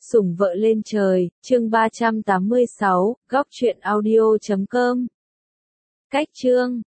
Sủng vợ lên trời, chương 386, góc truyện audio.com. Cách chương